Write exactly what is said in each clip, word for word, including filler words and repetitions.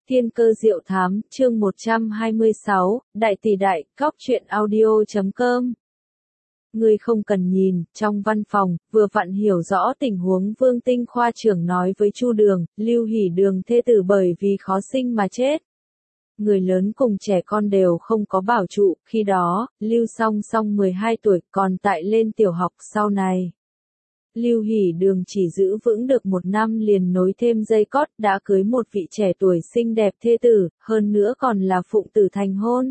Thiên cơ diệu thám, chương một trăm hai mươi sáu, Đại tỷ đại, cóc truyện audio chấm com. Ngươi không cần nhìn, trong văn phòng, vừa vặn hiểu rõ tình huống Vương Tinh khoa trưởng nói với Chu Đường, Lưu Hỷ Đường thê tử bởi vì khó sinh mà chết. Người lớn cùng trẻ con đều không có bảo trụ, khi đó, Lưu Song Song mười hai tuổi, còn tại lên tiểu học sau này. Lưu Hỷ Đường chỉ giữ vững được một năm liền nối thêm dây cót, đã cưới một vị trẻ tuổi xinh đẹp thê tử, hơn nữa còn là phụng tử thành hôn.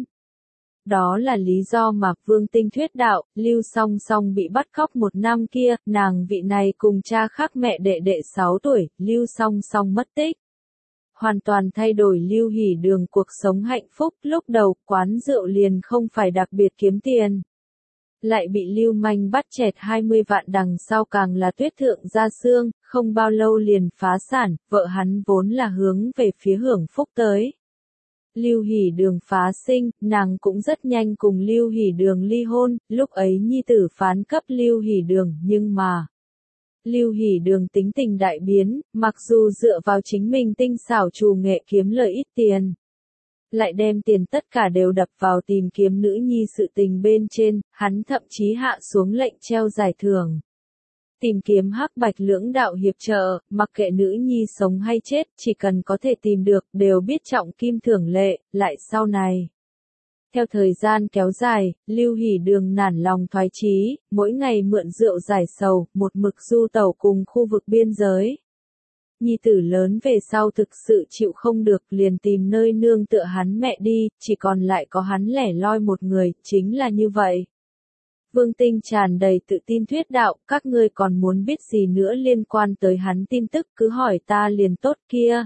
Đó là lý do mà Vương Tinh thuyết đạo, Lưu Song Song bị bắt cóc một năm kia, nàng vị này cùng cha khác mẹ đệ đệ sáu tuổi, Lưu Song Song mất tích. Hoàn toàn thay đổi Lưu Hỷ Đường cuộc sống hạnh phúc, lúc đầu quán rượu liền không phải đặc biệt kiếm tiền. Lại bị lưu manh bắt chẹt hai mươi vạn, đằng sau càng là tuyết thượng gia xương, không bao lâu liền phá sản, vợ hắn vốn là hướng về phía hưởng phúc tới. Lưu Hỷ Đường phá sinh, nàng cũng rất nhanh cùng Lưu Hỷ Đường ly hôn, lúc ấy nhi tử phán cấp Lưu Hỷ Đường, nhưng mà Lưu Hỷ Đường tính tình đại biến, mặc dù dựa vào chính mình tinh xảo trù nghệ kiếm lợi ít tiền, lại đem tiền tất cả đều đập vào tìm kiếm nữ nhi sự tình bên trên, hắn thậm chí hạ xuống lệnh treo giải thưởng. Tìm kiếm hắc bạch lưỡng đạo hiệp trợ, mặc kệ nữ nhi sống hay chết, chỉ cần có thể tìm được, đều biết trọng kim thưởng lệ, lại sau này. Theo thời gian kéo dài, Lưu Hỷ Đường nản lòng thoái chí, mỗi ngày mượn rượu giải sầu, một mực du tẩu cùng khu vực biên giới. Nhi tử lớn về sau thực sự chịu không được, liền tìm nơi nương tựa hắn mẹ đi, chỉ còn lại có hắn lẻ loi một người, chính là như vậy. Vương Tinh tràn đầy tự tin thuyết đạo, các ngươi còn muốn biết gì nữa liên quan tới hắn tin tức, cứ hỏi ta liền tốt kia.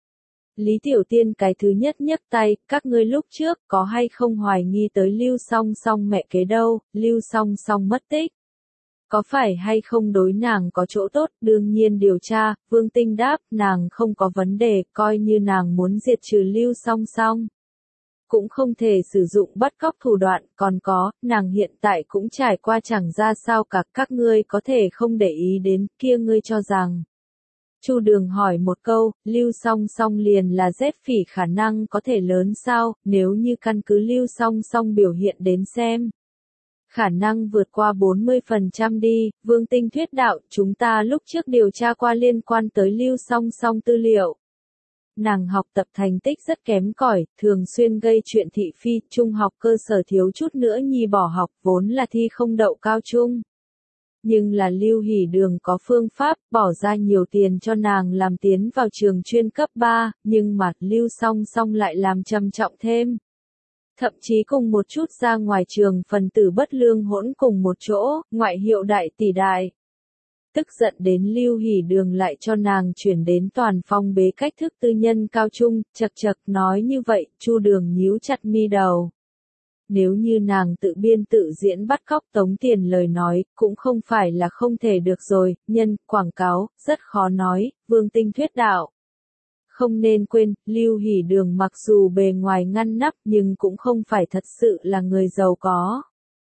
Lý Tiểu Tiên cái thứ nhất nhấc tay, các ngươi lúc trước có hay không hoài nghi tới Lưu Song Song mẹ kế đâu, Lưu Song Song mất tích. Có phải hay không đối nàng có chỗ tốt, đương nhiên điều tra, Vương Tinh đáp, nàng không có vấn đề, coi như nàng muốn diệt trừ Lưu Song Song. Cũng không thể sử dụng bắt cóc thủ đoạn, còn có, nàng hiện tại cũng trải qua chẳng ra sao cả, các ngươi có thể không để ý đến, kia ngươi cho rằng. Chu Đường hỏi một câu, Lưu Song Song liền là rét phỉ khả năng có thể lớn sao, nếu như căn cứ Lưu Song Song biểu hiện đến xem. Khả năng vượt qua bốn mươi phần trăm đi, Vương Tinh thuyết đạo, chúng ta lúc trước điều tra qua liên quan tới Lưu Song Song tư liệu. Nàng học tập thành tích rất kém cỏi, thường xuyên gây chuyện thị phi, trung học cơ sở thiếu chút nữa nhi bỏ học, vốn là thi không đậu cao trung. Nhưng là Lưu Hỷ Đường có phương pháp, bỏ ra nhiều tiền cho nàng làm tiến vào trường chuyên cấp ba, nhưng mà Lưu Song Song lại làm trầm trọng thêm. Thậm chí cùng một chút ra ngoài trường phần tử bất lương hỗn cùng một chỗ, ngoại hiệu đại tỷ đại. Tức giận đến Lưu Hỷ Đường lại cho nàng chuyển đến toàn phong bế cách thức tư nhân cao trung, chật chật nói như vậy, Chu Đường nhíu chặt mi đầu. Nếu như nàng tự biên tự diễn bắt cóc tống tiền lời nói, cũng không phải là không thể được rồi, nhân, quảng cáo, rất khó nói, Vương Tinh thuyết đạo. Không nên quên, Lưu Hỷ Đường mặc dù bề ngoài ngăn nắp nhưng cũng không phải thật sự là người giàu có.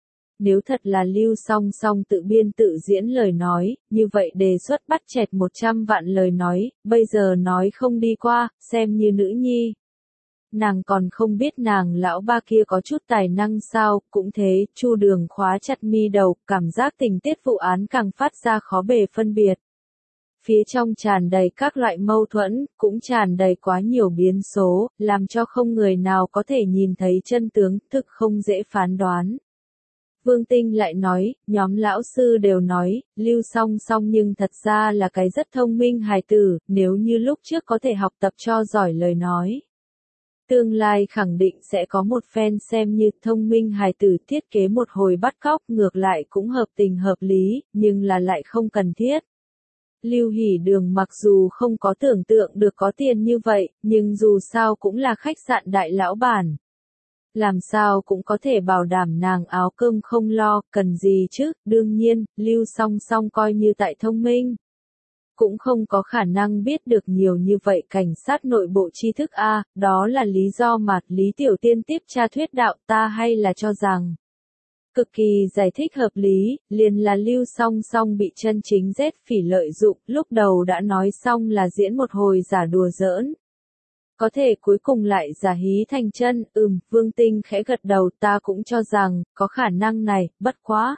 Nếu thật là Lưu Song Song tự biên tự diễn lời nói, như vậy đề xuất bắt chẹt một trăm vạn lời nói, bây giờ nói không đi qua, xem như nữ nhi. Nàng còn không biết nàng lão ba kia có chút tài năng sao, cũng thế, Chu Đường khóa chặt mi đầu, cảm giác tình tiết vụ án càng phát ra khó bề phân biệt. Phía trong tràn đầy các loại mâu thuẫn, cũng tràn đầy quá nhiều biến số, làm cho không người nào có thể nhìn thấy chân tướng, thực không dễ phán đoán. Vương Tinh lại nói, nhóm lão sư đều nói, Lưu Song Song nhưng thật ra là cái rất thông minh hài tử, nếu như lúc trước có thể học tập cho giỏi lời nói. Tương lai khẳng định sẽ có một phen xem như thông minh hài tử thiết kế một hồi bắt cóc, ngược lại cũng hợp tình hợp lý, nhưng là lại không cần thiết. Lưu Hỷ Đường mặc dù không có tưởng tượng được có tiền như vậy, nhưng dù sao cũng là khách sạn đại lão bản. Làm sao cũng có thể bảo đảm nàng áo cơm không lo, cần gì chứ, đương nhiên, Lưu Song Song coi như tại thông minh. Cũng không có khả năng biết được nhiều như vậy cảnh sát nội bộ tri thức A, đó là lý do mà Lý Tiểu Tiên tiếp tra thuyết đạo ta hay là cho rằng. Cực kỳ giải thích hợp lý, liền là Lưu Song Song bị chân chính rét phỉ lợi dụng, lúc đầu đã nói xong là diễn một hồi giả đùa giỡn. Có thể cuối cùng lại giả hí thành chân, ừm, Vương Tinh khẽ gật đầu, ta cũng cho rằng, có khả năng này, bất quá.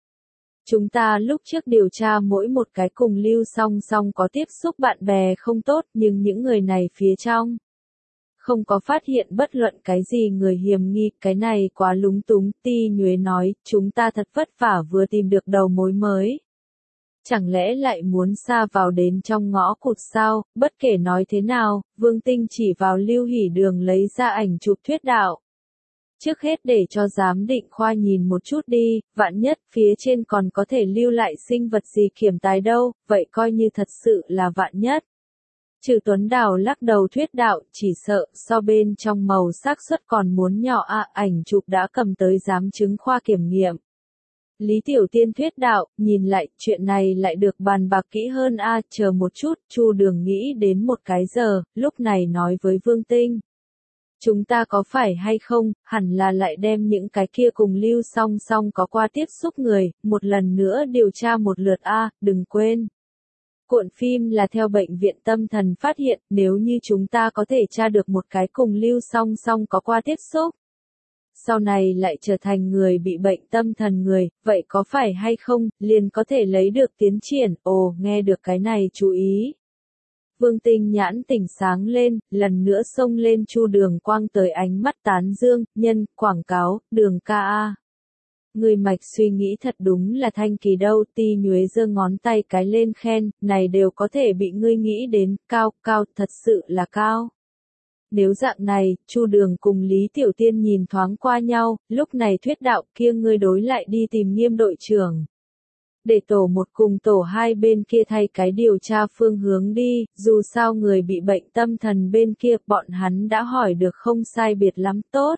Chúng ta lúc trước điều tra mỗi một cái cùng Lưu Song Song có tiếp xúc bạn bè không tốt, nhưng những người này phía trong không có phát hiện bất luận cái gì người hiểm nghi, cái này quá lúng túng, Ti Nhuế nói, chúng ta thật vất vả vừa tìm được đầu mối mới. Chẳng lẽ lại muốn sa vào đến trong ngõ cụt sao, bất kể nói thế nào, Vương Tinh chỉ vào Lưu Hỷ Đường lấy ra ảnh chụp thuyết đạo. Trước hết để cho giám định khoa nhìn một chút đi, vạn nhất phía trên còn có thể lưu lại sinh vật gì kiểm tài đâu, vậy coi như thật sự là vạn nhất. Trừ Tuấn Đào lắc đầu thuyết đạo, chỉ sợ, so bên trong màu xác suất còn muốn nhỏ à, ảnh chụp đã cầm tới giám chứng khoa kiểm nghiệm. Lý Tiểu Tiên thuyết đạo, nhìn lại, chuyện này lại được bàn bạc kỹ hơn a, à, chờ một chút, Chu Đường nghĩ đến một cái giờ, lúc này nói với Vương Tinh. Chúng ta có phải hay không, hẳn là lại đem những cái kia cùng Lưu Song Song có qua tiếp xúc người, một lần nữa điều tra một lượt a, à, đừng quên. Cuộn phim là theo bệnh viện tâm thần phát hiện, nếu như chúng ta có thể tra được một cái cùng Lưu Song Song có qua tiếp xúc. Sau này lại trở thành người bị bệnh tâm thần người, vậy có phải hay không, liền có thể lấy được tiến triển, ồ, nghe được cái này chú ý. Vương Tinh nhãn tỉnh sáng lên, lần nữa xông lên Chu Đường quang tới ánh mắt tán dương, nhân, quảng cáo, Đường ca a. Người mạch suy nghĩ thật đúng là thanh kỳ đâu, Ti Nhuế giơ ngón tay cái lên khen, này đều có thể bị ngươi nghĩ đến, cao, cao, thật sự là cao. Nếu dạng này, Chu Đường cùng Lý Tiểu Tiên nhìn thoáng qua nhau, lúc này thuyết đạo kia ngươi đối lại đi tìm Nghiêm đội trưởng. Để tổ một cùng tổ hai bên kia thay cái điều tra phương hướng đi, dù sao người bị bệnh tâm thần bên kia, bọn hắn đã hỏi được không sai biệt lắm tốt.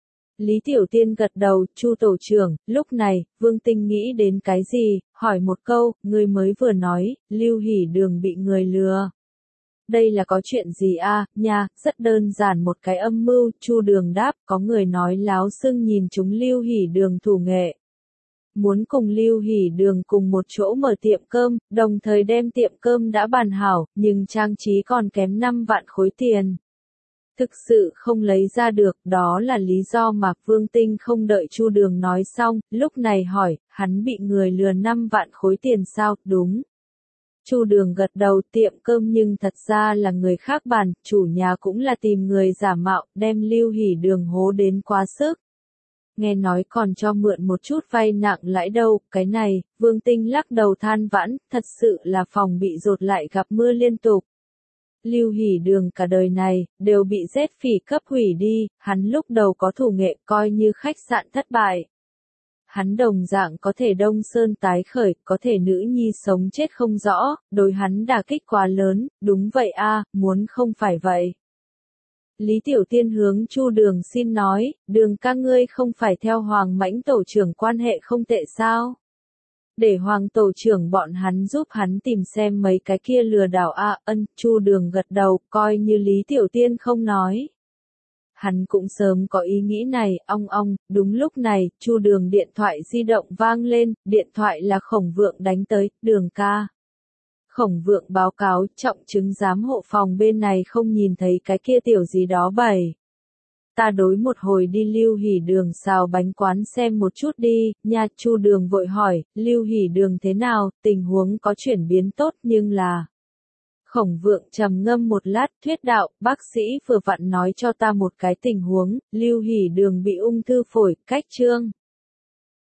Lý Tiểu Tiên gật đầu, Chu tổ trưởng, lúc này, Vương Tinh nghĩ đến cái gì, hỏi một câu, người mới vừa nói, Lưu Hỷ Đường bị người lừa. Đây là có chuyện gì a, à, nha, rất đơn giản một cái âm mưu, Chu Đường đáp, có người nói láo xưng nhìn chúng Lưu Hỷ Đường thủ nghệ. Muốn cùng Lưu Hỷ Đường cùng một chỗ mở tiệm cơm, đồng thời đem tiệm cơm đã bàn hảo, nhưng trang trí còn kém năm vạn khối tiền. Thực sự không lấy ra được, đó là lý do mà Vương Tinh không đợi Chu Đường nói xong, lúc này hỏi, hắn bị người lừa năm vạn khối tiền sao, đúng. Chu Đường gật đầu, tiệm cơm nhưng thật ra là người khác bàn, chủ nhà cũng là tìm người giả mạo, đem Lưu Hỷ Đường hố đến quá sức. Nghe nói còn cho mượn một chút vay nặng lãi đâu, cái này, Vương Tinh lắc đầu than vãn, thật sự là phòng bị dột lại gặp mưa liên tục. Lưu Hỷ Đường cả đời này, đều bị rét phỉ cấp hủy đi, hắn lúc đầu có thủ nghệ coi như khách sạn thất bại. Hắn đồng dạng có thể đông sơn tái khởi, có thể nữ nhi sống chết không rõ, đối hắn đả kích quá lớn, đúng vậy a, muốn không phải vậy. Lý Tiểu Tiên hướng Chu Đường xin nói, Đường ca ngươi không phải theo Hoàng Mãnh tổ trưởng quan hệ không tệ sao? Để Hoàng tổ trưởng bọn hắn giúp hắn tìm xem mấy cái kia lừa đảo a, à, ân, Chu Đường gật đầu, coi như Lý Tiểu Tiên không nói. Hắn cũng sớm có ý nghĩ này, ong ong, đúng lúc này, Chu Đường điện thoại di động vang lên, điện thoại là Khổng Vượng đánh tới, Đường ca. Khổng Vượng báo cáo, trọng chứng giám hộ phòng bên này không nhìn thấy cái kia tiểu gì đó bày. Ta đối một hồi đi Lưu Hỷ Đường xào bánh quán xem một chút đi, nha. Chu Đường vội hỏi, Lưu Hỷ Đường thế nào, tình huống có chuyển biến tốt nhưng là... Khổng Vượng trầm ngâm một lát, thuyết đạo, bác sĩ vừa vặn nói cho ta một cái tình huống, Lưu Hỷ Đường bị ung thư phổi, cách chương.